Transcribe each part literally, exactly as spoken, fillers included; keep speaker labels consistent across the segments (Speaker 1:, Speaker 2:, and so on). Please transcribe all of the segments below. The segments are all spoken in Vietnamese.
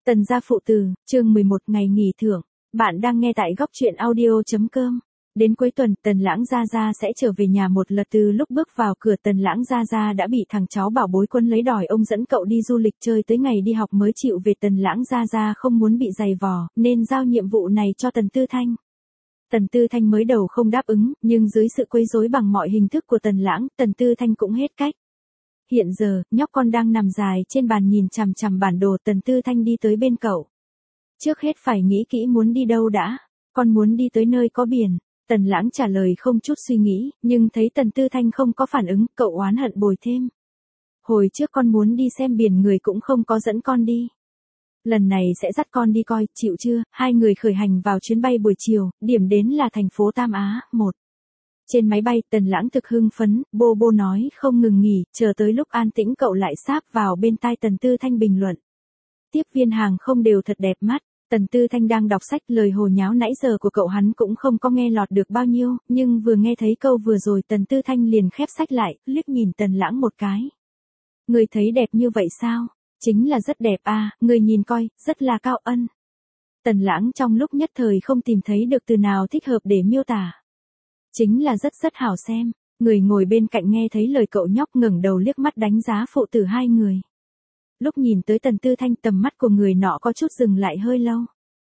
Speaker 1: Tần gia phụ tử, chương mười một ngày nghỉ thưởng. Bạn đang nghe tại góc truyện audio chấm com. Đến cuối tuần, Tần Lãng Gia Gia sẽ trở về nhà một lần. Từ lúc bước vào cửa, Tần Lãng Gia Gia đã bị thằng cháu bảo bối Quân lấy đòi ông dẫn cậu đi du lịch chơi tới ngày đi học mới chịu về. Tần Lãng Gia Gia không muốn bị giày vò, nên giao nhiệm vụ này cho Tần Tư Thanh. Tần Tư Thanh mới đầu không đáp ứng, nhưng dưới sự quấy rối bằng mọi hình thức của Tần Lãng, Tần Tư Thanh cũng hết cách. Hiện giờ, nhóc con đang nằm dài trên bàn nhìn chằm chằm bản đồ. Tần Tư Thanh đi tới bên cậu. Trước hết phải nghĩ kỹ muốn đi đâu đã. Con muốn đi tới nơi có biển. Tần Lãng trả lời không chút suy nghĩ, nhưng thấy Tần Tư Thanh không có phản ứng, cậu oán hận bồi thêm. Hồi trước con muốn đi xem biển người cũng không có dẫn con đi. Lần này sẽ dắt con đi coi, chịu chưa? Hai người khởi hành vào chuyến bay buổi chiều, điểm đến là thành phố Tam Á, một. Trên máy bay, Tần Lãng thực hưng phấn, bô bô nói không ngừng nghỉ, chờ tới lúc an tĩnh cậu lại sáp vào bên tai Tần Tư Thanh bình luận. Tiếp viên hàng không đều thật đẹp mắt. Tần Tư Thanh đang đọc sách, lời hồ nháo nãy giờ của cậu hắn cũng không có nghe lọt được bao nhiêu, nhưng vừa nghe thấy câu vừa rồi Tần Tư Thanh liền khép sách lại, liếc nhìn Tần Lãng một cái. Người thấy đẹp như vậy sao? Chính là rất đẹp à, người nhìn coi, rất là cao ân. Tần Lãng trong lúc nhất thời không tìm thấy được từ nào thích hợp để miêu tả. Chính là rất rất hảo xem. Người ngồi bên cạnh nghe thấy lời cậu nhóc ngẩng đầu liếc mắt đánh giá phụ tử hai người. Lúc nhìn tới Tần Tư Thanh, tầm mắt của người nọ có chút dừng lại hơi lâu.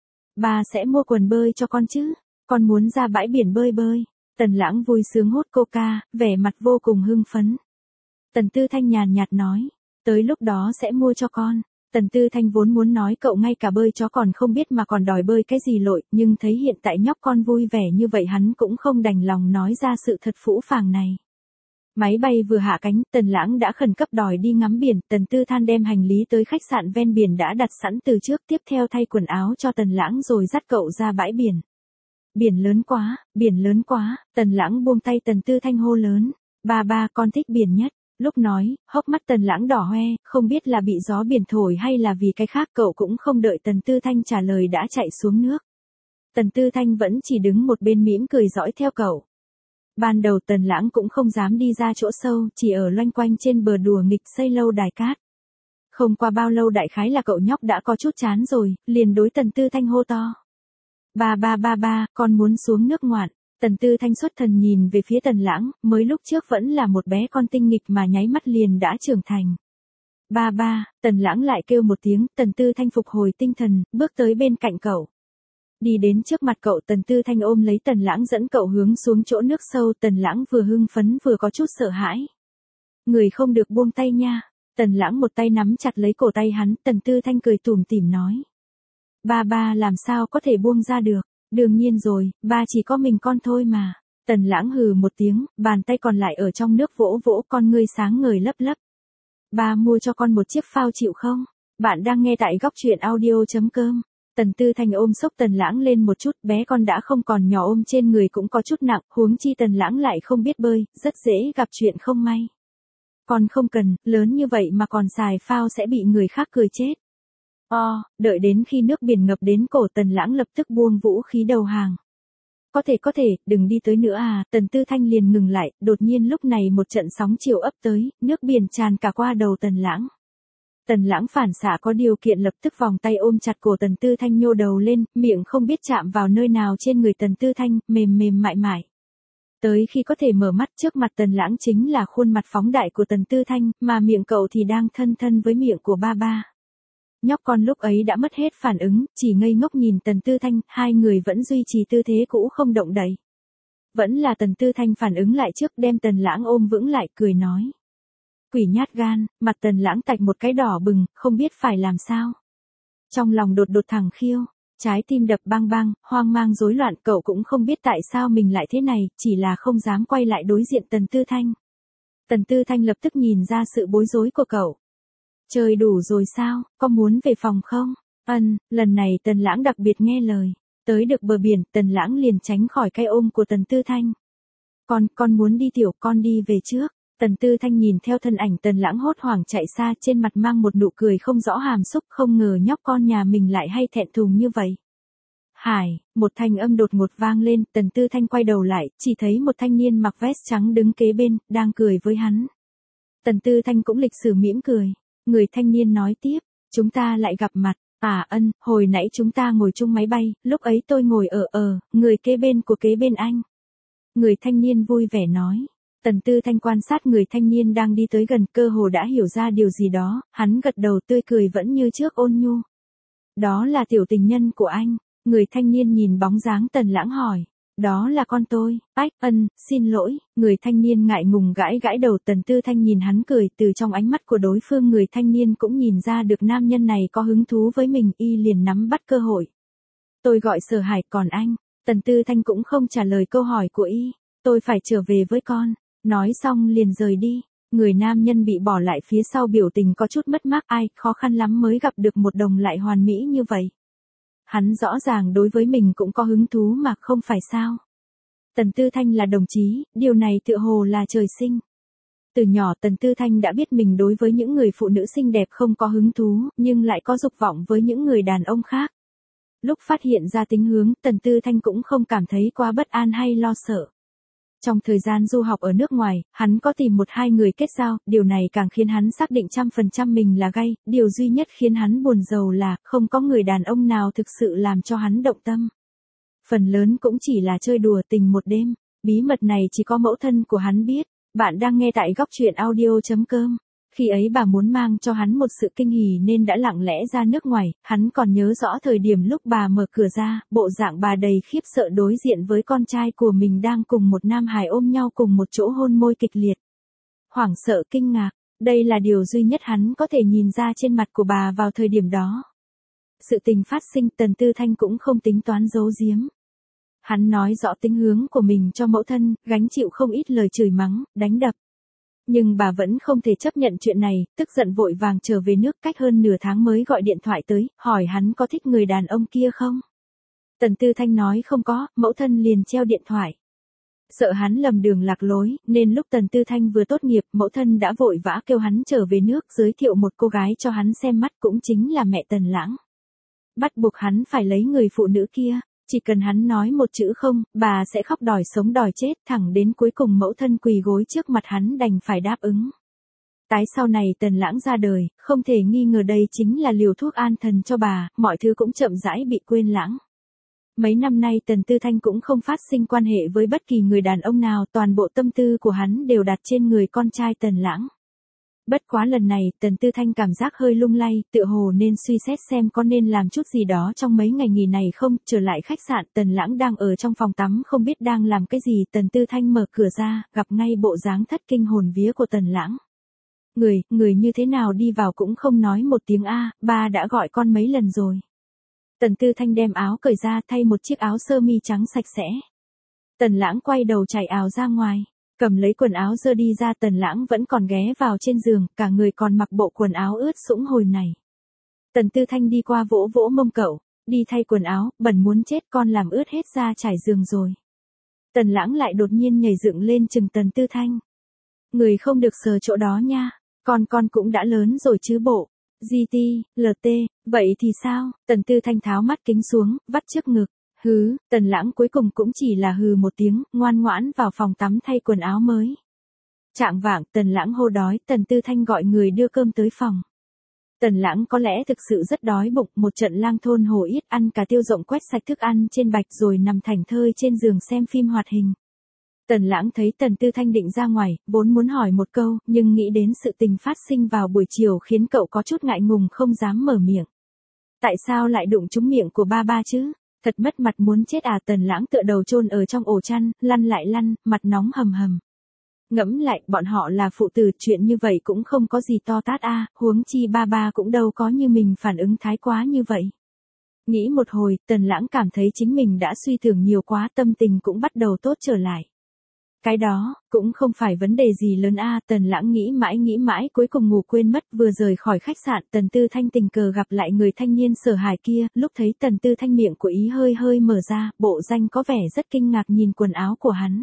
Speaker 1: Ba sẽ mua quần bơi cho con chứ, con muốn ra bãi biển bơi bơi. Tần Lãng vui sướng hút coca, vẻ mặt vô cùng hưng phấn. Tần Tư Thanh nhàn nhạt nói, tới lúc đó sẽ mua cho con. Tần Tư Thanh vốn muốn nói cậu ngay cả bơi chó còn không biết mà còn đòi bơi cái gì lội, nhưng thấy hiện tại nhóc con vui vẻ như vậy hắn cũng không đành lòng nói ra sự thật phũ phàng này. Máy bay vừa hạ cánh, Tần Lãng đã khẩn cấp đòi đi ngắm biển. Tần Tư Thanh đem hành lý tới khách sạn ven biển đã đặt sẵn từ trước, tiếp theo thay quần áo cho Tần Lãng rồi dắt cậu ra bãi biển. Biển lớn quá, biển lớn quá. Tần Lãng buông tay, Tần Tư Thanh hô lớn, ba ba con thích biển nhất. Lúc nói, hốc mắt Tần Lãng đỏ hoe, không biết là bị gió biển thổi hay là vì cái khác, cậu cũng không đợi Tần Tư Thanh trả lời đã chạy xuống nước. Tần Tư Thanh vẫn chỉ đứng một bên mỉm cười dõi theo cậu. Ban đầu Tần Lãng cũng không dám đi ra chỗ sâu, chỉ ở loanh quanh trên bờ đùa nghịch xây lâu đài cát. Không qua bao lâu đại khái là cậu nhóc đã có chút chán rồi, liền đối Tần Tư Thanh hô to. Ba ba ba ba, con muốn xuống nước ngoạn. Tần Tư Thanh xuất thần nhìn về phía Tần Lãng, mới lúc trước vẫn là một bé con tinh nghịch mà nháy mắt liền đã trưởng thành. Ba ba, Tần Lãng lại kêu một tiếng. Tần Tư Thanh phục hồi tinh thần, bước tới bên cạnh cậu. Đi đến trước mặt cậu, Tần Tư Thanh ôm lấy Tần Lãng dẫn cậu hướng xuống chỗ nước sâu. Tần Lãng vừa hưng phấn vừa có chút sợ hãi. Người không được buông tay nha. Tần Lãng một tay nắm chặt lấy cổ tay hắn. Tần Tư Thanh cười tủm tỉm nói. Ba ba làm sao có thể buông ra được. Đương nhiên rồi, ba chỉ có mình con thôi mà. Tần Lãng hừ một tiếng, bàn tay còn lại ở trong nước vỗ vỗ, con ngươi sáng ngời lấp lấp. Ba mua cho con một chiếc phao chịu không? Bạn đang nghe tại góc truyện audio chấm com. Tần Tư Thanh ôm xốc Tần Lãng lên một chút, bé con đã không còn nhỏ ôm trên người cũng có chút nặng, huống chi Tần Lãng lại không biết bơi, rất dễ gặp chuyện không may. Con không cần, lớn như vậy mà còn xài phao sẽ bị người khác cười chết. O, đợi đến khi nước biển ngập đến cổ, Tần Lãng lập tức buông vũ khí đầu hàng. Có thể có thể, đừng đi tới nữa à. Tần Tư Thanh liền ngừng lại, đột nhiên lúc này một trận sóng chiều ấp tới, nước biển tràn cả qua đầu Tần Lãng. Tần Lãng phản xạ có điều kiện lập tức vòng tay ôm chặt cổ Tần Tư Thanh nhô đầu lên, miệng không biết chạm vào nơi nào trên người Tần Tư Thanh, mềm mềm mại mại. Tới khi có thể mở mắt, trước mặt Tần Lãng chính là khuôn mặt phóng đại của Tần Tư Thanh, mà miệng cậu thì đang thân thân với miệng của ba ba. Nhóc con lúc ấy đã mất hết phản ứng, chỉ ngây ngốc nhìn Tần Tư Thanh, hai người vẫn duy trì tư thế cũ không động đậy. Vẫn là Tần Tư Thanh phản ứng lại trước, đem Tần Lãng ôm vững lại, cười nói. Quỷ nhát gan. Mặt Tần Lãng tạch một cái đỏ bừng, không biết phải làm sao. Trong lòng đột đột thẳng khiêu, trái tim đập bang bang, hoang mang rối loạn, cậu cũng không biết tại sao mình lại thế này, chỉ là không dám quay lại đối diện Tần Tư Thanh. Tần Tư Thanh lập tức nhìn ra sự bối rối của cậu. Chơi đủ rồi sao, có muốn về phòng không? Ân, lần này Tần Lãng đặc biệt nghe lời. Tới được bờ biển, Tần Lãng liền tránh khỏi cái ôm của Tần Tư Thanh. Con, con muốn đi tiểu, con đi về trước. Tần Tư Thanh nhìn theo thân ảnh Tần Lãng hốt hoảng chạy xa, trên mặt mang một nụ cười không rõ hàm xúc, không ngờ nhóc con nhà mình lại hay thẹn thùng như vậy. Hải, một thanh âm đột ngột vang lên, Tần Tư Thanh quay đầu lại, chỉ thấy một thanh niên mặc vest trắng đứng kế bên, đang cười với hắn. Tần Tư Thanh cũng lịch sự mỉm cười. Người thanh niên nói tiếp, chúng ta lại gặp mặt. À ân, hồi nãy chúng ta ngồi chung máy bay, lúc ấy tôi ngồi ở ờ, người kế bên của kế bên anh. Người thanh niên vui vẻ nói. Tần Tư Thanh quan sát người thanh niên đang đi tới gần, cơ hồ đã hiểu ra điều gì đó, hắn gật đầu tươi cười vẫn như trước ôn nhu. Đó là tiểu tình nhân của anh. Người thanh niên nhìn bóng dáng Tần Lãng hỏi. Đó là con tôi. Ách, ân, xin lỗi. Người thanh niên ngại ngùng gãi gãi đầu. Tần Tư Thanh nhìn hắn cười, từ trong ánh mắt của đối phương người thanh niên cũng nhìn ra được nam nhân này có hứng thú với mình, y liền nắm bắt cơ hội. Tôi gọi Sở Hải, còn anh? Tần Tư Thanh cũng không trả lời câu hỏi của y. Tôi phải trở về với con. Nói xong liền rời đi. Người nam nhân bị bỏ lại phía sau biểu tình có chút mất mát, ai, khó khăn lắm mới gặp được một đồng lại hoàn mỹ như vậy. Hắn rõ ràng đối với mình cũng có hứng thú mà không phải sao. Tần Tư Thanh là đồng chí, điều này tựa hồ là trời sinh. Từ nhỏ Tần Tư Thanh đã biết mình đối với những người phụ nữ xinh đẹp không có hứng thú, nhưng lại có dục vọng với những người đàn ông khác. Lúc phát hiện ra tính hướng, Tần Tư Thanh cũng không cảm thấy quá bất an hay lo sợ. Trong thời gian du học ở nước ngoài, hắn có tìm một hai người kết giao, điều này càng khiến hắn xác định trăm phần trăm mình là gay, điều duy nhất khiến hắn buồn rầu là, không có người đàn ông nào thực sự làm cho hắn động tâm. Phần lớn cũng chỉ là chơi đùa tình một đêm, bí mật này chỉ có mẫu thân của hắn biết. Bạn đang nghe tại góc truyện audio chấm com. Khi ấy bà muốn mang cho hắn một sự kinh hỉ nên đã lặng lẽ ra nước ngoài, hắn còn nhớ rõ thời điểm lúc bà mở cửa ra, bộ dạng bà đầy khiếp sợ đối diện với con trai của mình đang cùng một nam hài ôm nhau cùng một chỗ hôn môi kịch liệt. Hoảng sợ kinh ngạc, đây là điều duy nhất hắn có thể nhìn ra trên mặt của bà vào thời điểm đó. Sự tình phát sinh Tần Tư Thanh cũng không tính toán giấu giếm. Hắn nói rõ tính hướng của mình cho mẫu thân, gánh chịu không ít lời chửi mắng, đánh đập. Nhưng bà vẫn không thể chấp nhận chuyện này, tức giận vội vàng trở về nước, cách hơn nửa tháng mới gọi điện thoại tới, hỏi hắn có thích người đàn ông kia không. Tần Tư Thanh nói không có, mẫu thân liền treo điện thoại. Sợ hắn lầm đường lạc lối, nên lúc Tần Tư Thanh vừa tốt nghiệp, mẫu thân đã vội vã kêu hắn trở về nước, giới thiệu một cô gái cho hắn xem mắt, cũng chính là mẹ Tần Lãng. Bắt buộc hắn phải lấy người phụ nữ kia. Chỉ cần hắn nói một chữ không, bà sẽ khóc đòi sống đòi chết, thẳng đến cuối cùng mẫu thân quỳ gối trước mặt hắn đành phải đáp ứng. Tái sau này Tần Lãng ra đời, không thể nghi ngờ đây chính là liều thuốc an thần cho bà, mọi thứ cũng chậm rãi bị quên lãng. Mấy năm nay Tần Tư Thanh cũng không phát sinh quan hệ với bất kỳ người đàn ông nào, toàn bộ tâm tư của hắn đều đặt trên người con trai Tần Lãng. Bất quá lần này, Tần Tư Thanh cảm giác hơi lung lay, tựa hồ nên suy xét xem có nên làm chút gì đó trong mấy ngày nghỉ này không. Trở lại khách sạn, Tần Lãng đang ở trong phòng tắm không biết đang làm cái gì, Tần Tư Thanh mở cửa ra, gặp ngay bộ dáng thất kinh hồn vía của Tần Lãng. Người, người như thế nào đi vào cũng không nói một tiếng a, ba đã gọi con mấy lần rồi. Tần Tư Thanh đem áo cởi ra thay một chiếc áo sơ mi trắng sạch sẽ. Tần Lãng quay đầu chạy ào ra ngoài. Cầm lấy quần áo dơ đi ra, Tần Lãng vẫn còn ghé vào trên giường, cả người còn mặc bộ quần áo ướt sũng hồi này. Tần Tư Thanh đi qua vỗ vỗ mông cậu, đi thay quần áo, bẩn muốn chết, con làm ướt hết da trải giường rồi. Tần Lãng lại đột nhiên nhảy dựng lên chừng Tần Tư Thanh. Người không được sờ chỗ đó nha, con con cũng đã lớn rồi chứ bộ. giê tê, lờ tê, vậy thì sao? Tần Tư Thanh tháo mắt kính xuống, vắt trước ngực. Hứ, Tần Lãng cuối cùng cũng chỉ là hừ một tiếng, ngoan ngoãn vào phòng tắm thay quần áo mới. Trạng vạng, Tần Lãng hô đói, Tần Tư Thanh gọi người đưa cơm tới phòng. Tần Lãng có lẽ thực sự rất đói bụng, một trận lang thôn hồ yết ăn cả tiêu rộng quét sạch thức ăn trên bạch rồi nằm thảnh thơi trên giường xem phim hoạt hình. Tần Lãng thấy Tần Tư Thanh định ra ngoài, vốn muốn hỏi một câu, nhưng nghĩ đến sự tình phát sinh vào buổi chiều khiến cậu có chút ngại ngùng không dám mở miệng. Tại sao lại đụng trúng miệng của ba ba chứ? Thật mất mặt muốn chết à. Tần Lãng tựa đầu chôn ở trong ổ chăn, lăn lại lăn, mặt nóng hầm hầm. Ngẫm lại, bọn họ là phụ tử, chuyện như vậy cũng không có gì to tát a, huống chi ba ba cũng đâu có như mình phản ứng thái quá như vậy. Nghĩ một hồi, Tần Lãng cảm thấy chính mình đã suy tưởng nhiều quá, tâm tình cũng bắt đầu tốt trở lại. Cái đó, cũng không phải vấn đề gì lớn a. Tần Lãng nghĩ mãi nghĩ mãi cuối cùng ngủ quên mất, vừa rời khỏi khách sạn, Tần Tư Thanh tình cờ gặp lại người thanh niên Sở Hải kia, lúc thấy Tần Tư Thanh miệng của ý hơi hơi mở ra, bộ danh có vẻ rất kinh ngạc nhìn quần áo của hắn.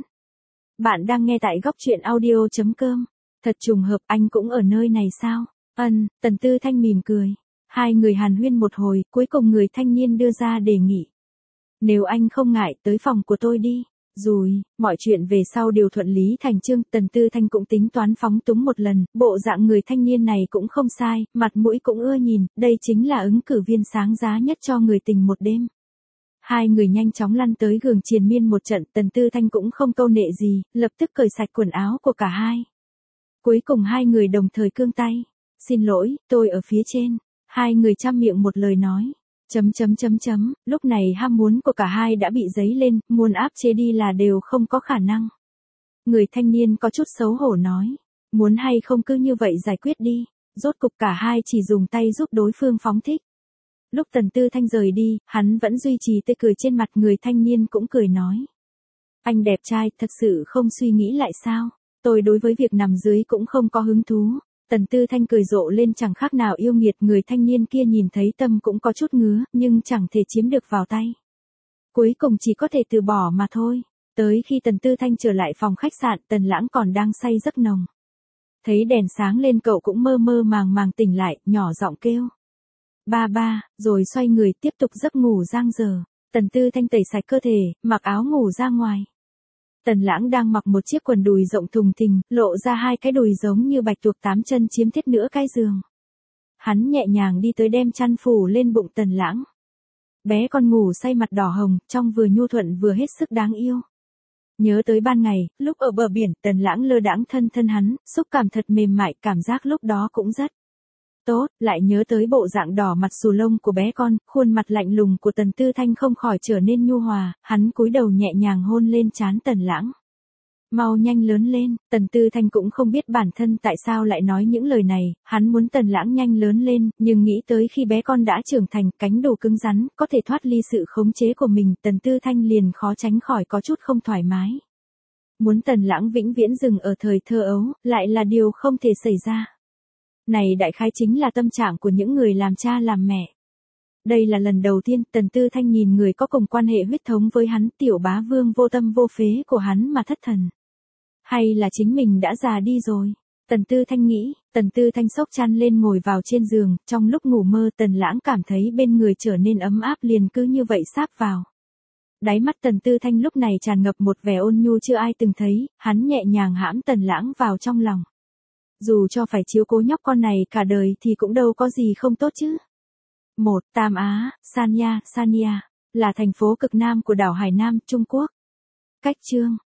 Speaker 1: Bạn đang nghe tại góc truyện audio chấm com. Thật trùng hợp, anh cũng ở nơi này sao? Ân, Tần Tư Thanh mỉm cười. Hai người hàn huyên một hồi, cuối cùng người thanh niên đưa ra đề nghị. Nếu anh không ngại, tới phòng của tôi đi. Rồi, mọi chuyện về sau đều thuận lý thành chương, Tần Tư Thanh cũng tính toán phóng túng một lần, bộ dạng người thanh niên này cũng không sai, mặt mũi cũng ưa nhìn, đây chính là ứng cử viên sáng giá nhất cho người tình một đêm. Hai người nhanh chóng lăn tới giường triền miên một trận, Tần Tư Thanh cũng không câu nệ gì, lập tức cởi sạch quần áo của cả hai. Cuối cùng hai người đồng thời cương tay. Xin lỗi, tôi ở phía trên. Hai người chăm miệng một lời nói. Chấm chấm chấm chấm, lúc này ham muốn của cả hai đã bị dấy lên, muốn áp chế đi là đều không có khả năng. Người thanh niên có chút xấu hổ nói. Muốn hay không cứ như vậy giải quyết đi. Rốt cục cả hai chỉ dùng tay giúp đối phương phóng thích. Lúc Tần Tư Thanh rời đi, hắn vẫn duy trì tươi cười trên mặt, người thanh niên cũng cười nói. Anh đẹp trai, thật sự không suy nghĩ lại sao? Tôi đối với việc nằm dưới cũng không có hứng thú. Tần Tư Thanh cười rộ lên chẳng khác nào yêu nghiệt, người thanh niên kia nhìn thấy tâm cũng có chút ngứa, nhưng chẳng thể chiếm được vào tay. Cuối cùng chỉ có thể từ bỏ mà thôi. Tới khi Tần Tư Thanh trở lại phòng khách sạn, Tần Lãng còn đang say giấc nồng. Thấy đèn sáng lên cậu cũng mơ mơ màng màng tỉnh lại, nhỏ giọng kêu. Ba ba, rồi xoay người tiếp tục giấc ngủ giang dở. Tần Tư Thanh tẩy sạch cơ thể, mặc áo ngủ ra ngoài. Tần Lãng đang mặc một chiếc quần đùi rộng thùng thình, lộ ra hai cái đùi giống như bạch tuộc tám chân chiếm thiết nửa cái giường. Hắn nhẹ nhàng đi tới đem chăn phủ lên bụng Tần Lãng. Bé con ngủ say mặt đỏ hồng, trong vừa nhu thuận vừa hết sức đáng yêu. Nhớ tới ban ngày, lúc ở bờ biển, Tần Lãng lơ đãng thân thân hắn, xúc cảm thật mềm mại, cảm giác lúc đó cũng rất tốt, lại nhớ tới bộ dạng đỏ mặt xù lông của bé con, khuôn mặt lạnh lùng của Tần Tư Thanh không khỏi trở nên nhu hòa, hắn cúi đầu nhẹ nhàng hôn lên trán Tần Lãng. Mau nhanh lớn lên, Tần Tư Thanh cũng không biết bản thân tại sao lại nói những lời này, hắn muốn Tần Lãng nhanh lớn lên, nhưng nghĩ tới khi bé con đã trưởng thành, cánh đủ cứng rắn, có thể thoát ly sự khống chế của mình, Tần Tư Thanh liền khó tránh khỏi có chút không thoải mái. Muốn Tần Lãng vĩnh viễn dừng ở thời thơ ấu, lại là điều không thể xảy ra. Này đại khái chính là tâm trạng của những người làm cha làm mẹ. Đây là lần đầu tiên Tần Tư Thanh nhìn người có cùng quan hệ huyết thống với hắn, tiểu bá vương vô tâm vô phế của hắn mà thất thần. Hay là chính mình đã già đi rồi? Tần Tư Thanh nghĩ, Tần Tư Thanh xốc chăn lên ngồi vào trên giường, trong lúc ngủ mơ Tần Lãng cảm thấy bên người trở nên ấm áp liền cứ như vậy sáp vào. Đáy mắt Tần Tư Thanh lúc này tràn ngập một vẻ ôn nhu chưa ai từng thấy, hắn nhẹ nhàng hãm Tần Lãng vào trong lòng. Dù cho phải chiếu cố nhóc con này cả đời thì cũng đâu có gì không tốt chứ. một. Tam Á, Sanya, Sanya, là thành phố cực nam của đảo Hải Nam, Trung Quốc. Cách chương